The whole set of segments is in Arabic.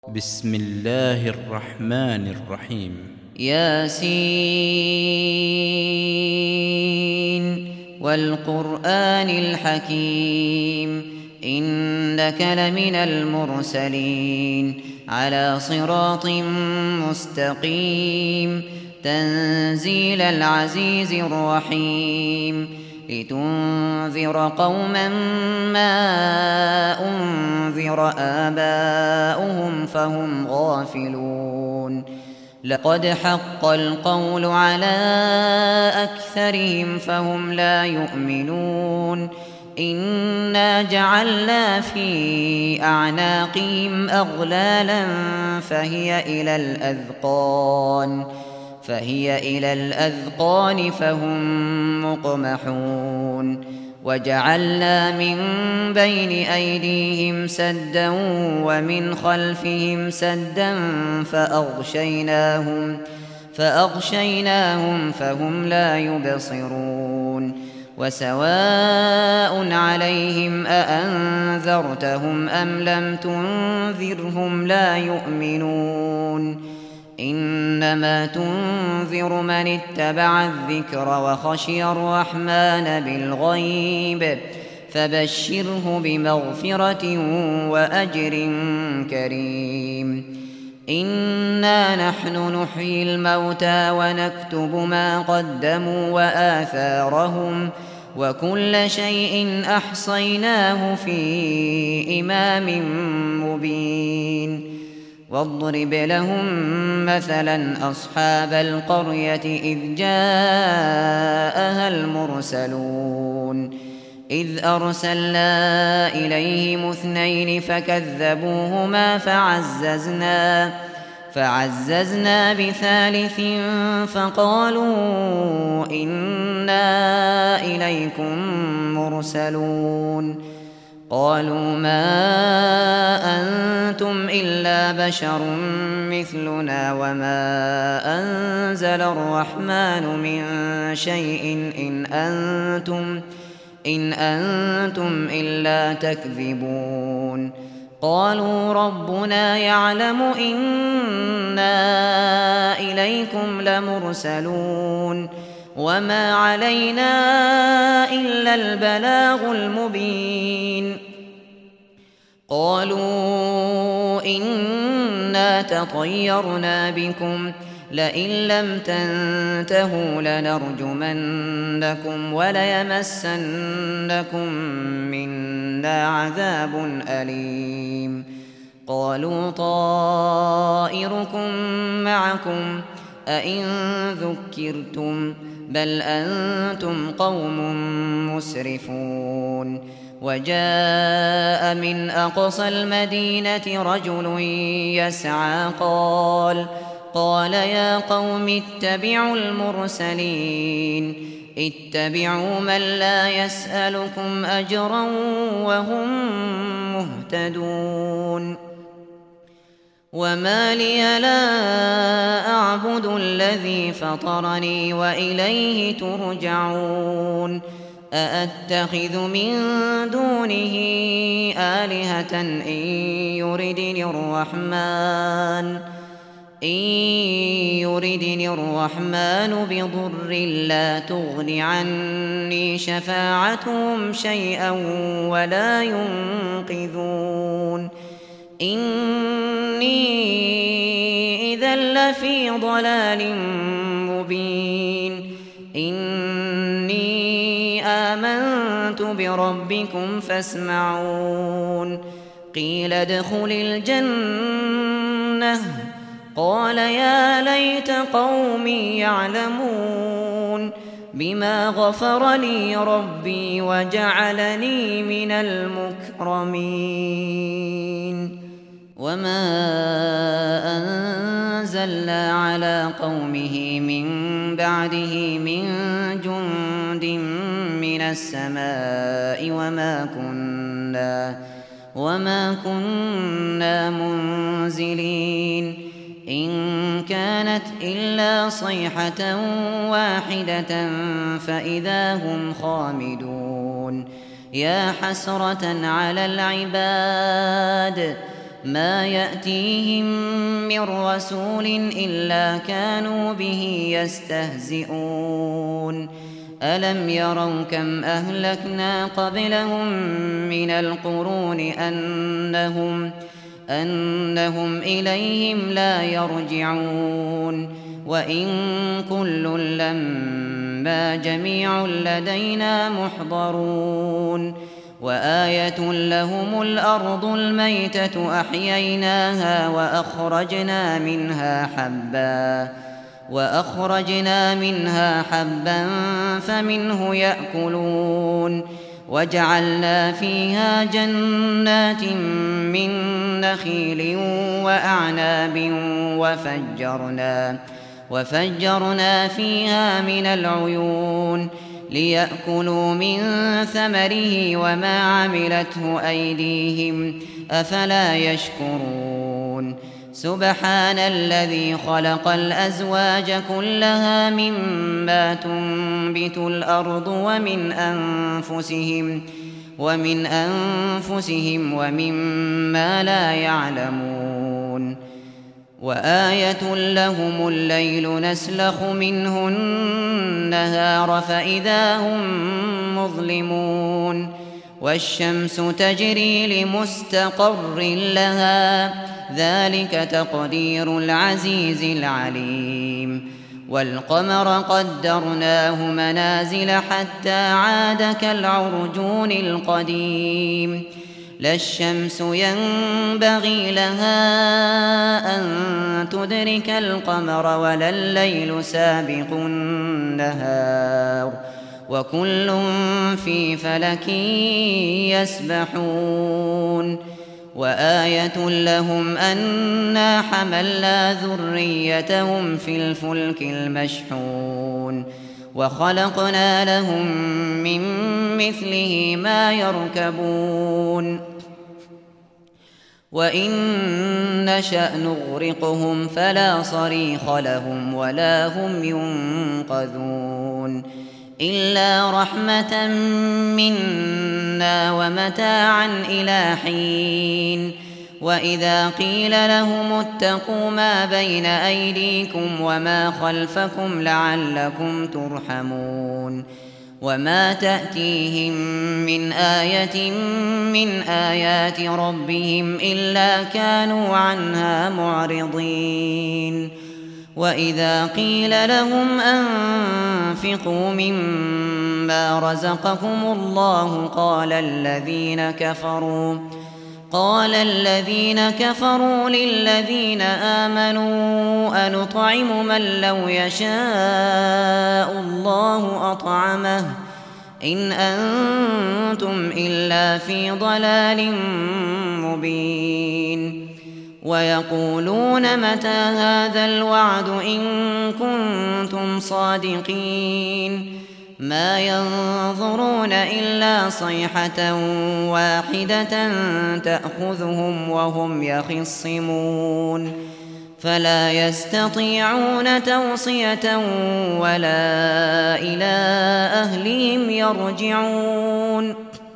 بسم الله الرحمن الرحيم. ياسين والقرآن الحكيم إنك لمن المرسلين على صراط مستقيم تنزيل العزيز الرحيم لتنذر قوما ما أنذر آباؤهم فهم غافلون لقد حق القول على أكثرهم فهم لا يؤمنون إنا جعلنا في أعناقهم أغلالا فهي إلى الأذقان فهم مقمحون وجعلنا من بين أيديهم سدا ومن خلفهم سدا فأغشيناهم فهم لا يبصرون وسواء عليهم أأنذرتهم أم لم تنذرهم لا يؤمنون إنما تنذر من اتبع الذكر وخشي الرحمن بالغيب فبشره بمغفرة وأجر كريم إنا نحن نحيي الموتى ونكتب ما قدموا وآثارهم وكل شيء أحصيناه في إمام مبين واضرب لهم مثلا أصحاب القرية إذ جاءها المرسلون إذ أرسلنا إليهم 2 فكذبوهما فعززنا بثالث فقالوا إنا إليكم مرسلون قالوا ما أنتم إلا بشر مثلنا وما أنزل الرحمن من شيء إن أنتم إلا تكذبون قالوا ربنا يعلم إنا إليكم لمرسلون وما علينا إلا البلاغ المبين قالوا إنا تطيرنا بكم لئن لم تنتهوا لنرجمنكم وليمسنكم منا عذاب أليم قالوا طائركم معكم أئن ذكرتم بل أنتم قوم مسرفون وجاء من أقصى المدينة رجل يسعى قال يا قوم اتبعوا المرسلين اتبعوا من لا يسألكم أجرا وهم مهتدون وما لي لا أعبد الذي فطرني وإليه ترجعون أأتخذ من دونه آلهة إن يردني الرحمن بضر لا تغن عني شفاعتهم شيئا ولا ينقذون إني إذا لفي ضلال مبين إني آمنت بربكم فاسمعون قيل ادخل الجنة قال يا ليت قومي يعلمون بما غفر لي ربي وجعلني من المكرمين وما أنزلنا على قومه من بعده من جند من السماء وما كنا منزلين إن كانت إلا صيحة واحدة فإذا هم خامدون يا حسرة على العباد ما يأتيهم من رسول إلا كانوا به يستهزئون ألم يروا كم أهلكنا قبلهم من القرون أنهم إليهم لا يرجعون وإن كل لما جميع لدينا محضرون وآية لهم الأرض الميتة أحييناها وأخرجنا منها حبا فمنه يأكلون وجعلنا فيها جنات من نخيل وأعناب وفجرنا فيها من العيون ليأكلوا من ثمره وما عملته أيديهم أفلا يشكرون سبحان الذي خلق الأزواج كلها مما تنبت الأرض ومن أنفسهم ومما لا يعلمون وآية لهم الليل نسلخ منه النهار فإذا هم مظلمون والشمس تجري لمستقر لها ذلك تقدير العزيز العليم والقمر قدرناه منازل حتى عاد كالعرجون القديم لا الشمس ينبغي لها أن تدرك القمر ولا الليل سابق النهار وكل في فلك يسبحون وآية لهم أنا حملنا ذريتهم في الفلك المشحون وخلقنا لهم من مثله ما يركبون وإن نشأ نغرقهم فلا صريخ لهم ولا هم ينقذون إلا رحمة منا ومتاعا إلى حين وإذا قيل لهم اتقوا ما بين أيديكم وما خلفكم لعلكم ترحمون وما تأتيهم من آية من آيات ربهم إلا كانوا عنها معرضين وإذا قيل لهم أنفقوا مما رزقكم الله قال الذين كفروا للذين آمنوا أنطعم من لو يشاء الله أطعمه إن أنتم إلا في ضلال مبين ويقولون متى هذا الوعد إن كنتم صادقين ما ينظرون إلا صيحة واحدة تأخذهم وهم يخصمون فلا يستطيعون توصية ولا إلى أهلهم يرجعون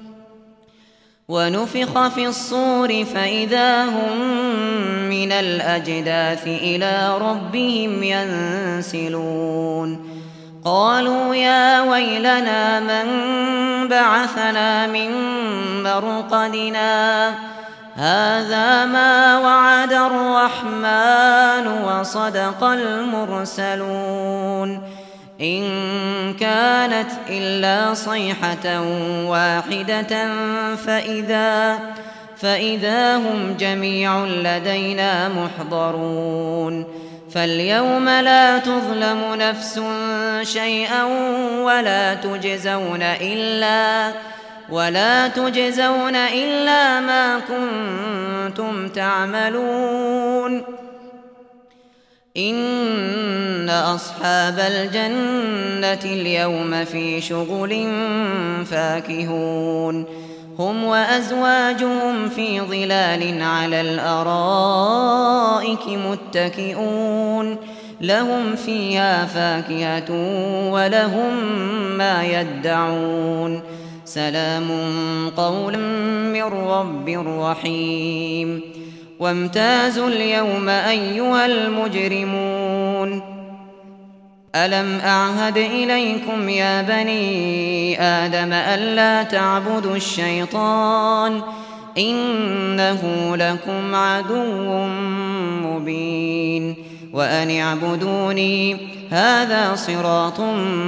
ونفخ في الصور فإذا هم من الأجداث إلى ربهم ينسلون قالوا يا ويلنا من بعثنا من مرقدنا هذا ما وعد الرحمن وصدق المرسلون إن كانت إلا صيحة واحدة فإذا هم جميع لدينا محضرون فاليوم لا تظلم نفس شيئا ولا تجزون إلا ما كنتم تعملون إن أصحاب الجنة اليوم في شغل فاكهون هم وأزواجهم في ظلال على الأرائك متكئون لهم فيها فاكهة ولهم ما يدعون سلام قولا من رب رحيم وامتازوا اليوم أيها المجرمون ألم أعهد إليكم يا بني آدم ألا تعبدوا الشيطان إنه لكم عدو مبين وأن اعبدوني هذا صراط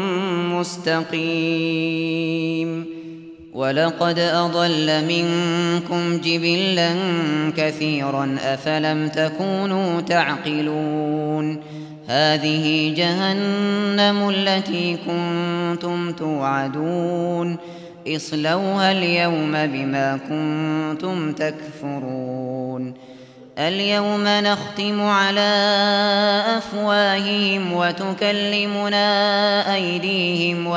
مستقيم ولقد أضل منكم جبلا كثيرا أفلم تكونوا تعقلون هذه جهنم التي كنتم توعدون اصلوها اليوم بما كنتم تكفرون اليوم نختم على أفواههم وتكلمنا أيديهم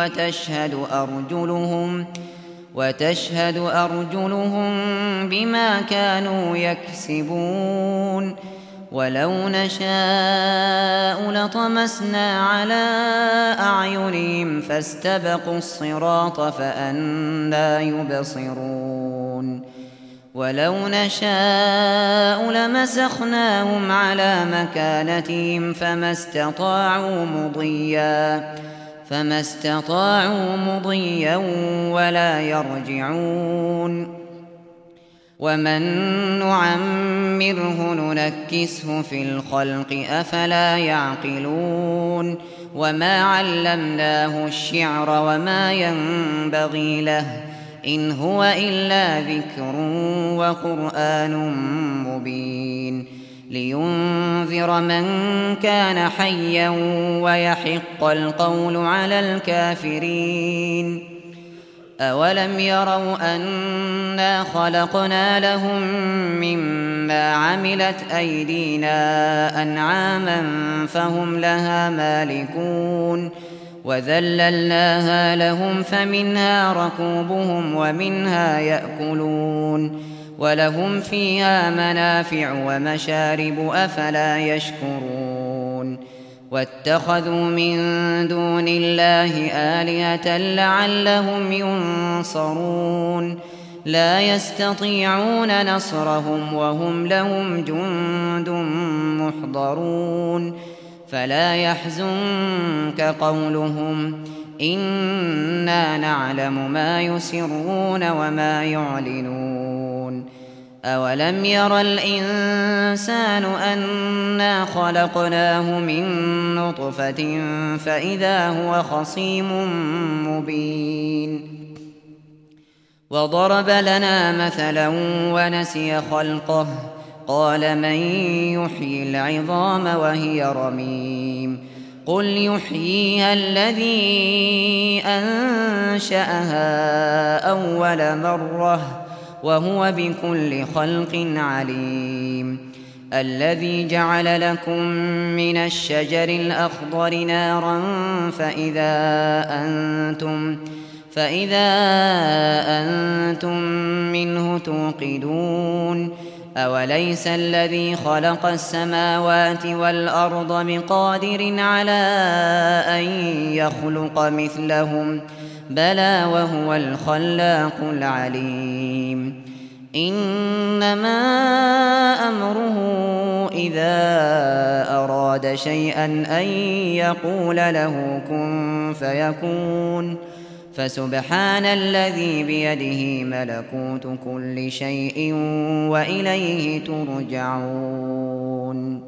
وتشهد أرجلهم بما كانوا يكسبون ولو نشاء لطمسنا على أعينهم فاستبقوا الصراط فأنى يبصرون ولو نشاء لمسخناهم على مكانتهم فما استطاعوا مضيا ولا يرجعون ومن نعمره ننكسه في الخلق أفلا يعقلون وما علمناه الشعر وما ينبغي له إن هو إلا ذكر وقرآن مبين لينذر من كان حيا ويحق القول على الكافرين أولم يروا أنا خلقنا لهم مما عملت أيدينا أنعاما فهم لها مالكون وذللناها لهم فمنها ركوبهم ومنها يأكلون ولهم فيها منافع ومشارب أفلا يشكرون واتخذوا من دون الله آلهة لعلهم ينصرون لا يستطيعون نصرهم وهم لهم جند محضرون فلا يحزنك قولهم إنا نعلم ما يسرون وما يعلنون أولم ير الإنسان أنا خلقناه من نطفة فإذا هو خصيم مبين وضرب لنا مثلا ونسي خلقه قال من يحيي العظام وهي رميم قل يحييها الذي أنشأها أول مرة وهو بكل خلق عليم الذي جعل لكم من الشجر الأخضر نارا فإذا أنتم منه توقدون أوليس الذي خلق السماوات والأرض بقادر على أن يخلق مثلهم بلى وهو الخلاق العليم إنما أمره إذا أراد شيئا أن يقول له كن فيكون فسبحان الذي بيده ملكوت كل شيء وإليه ترجعون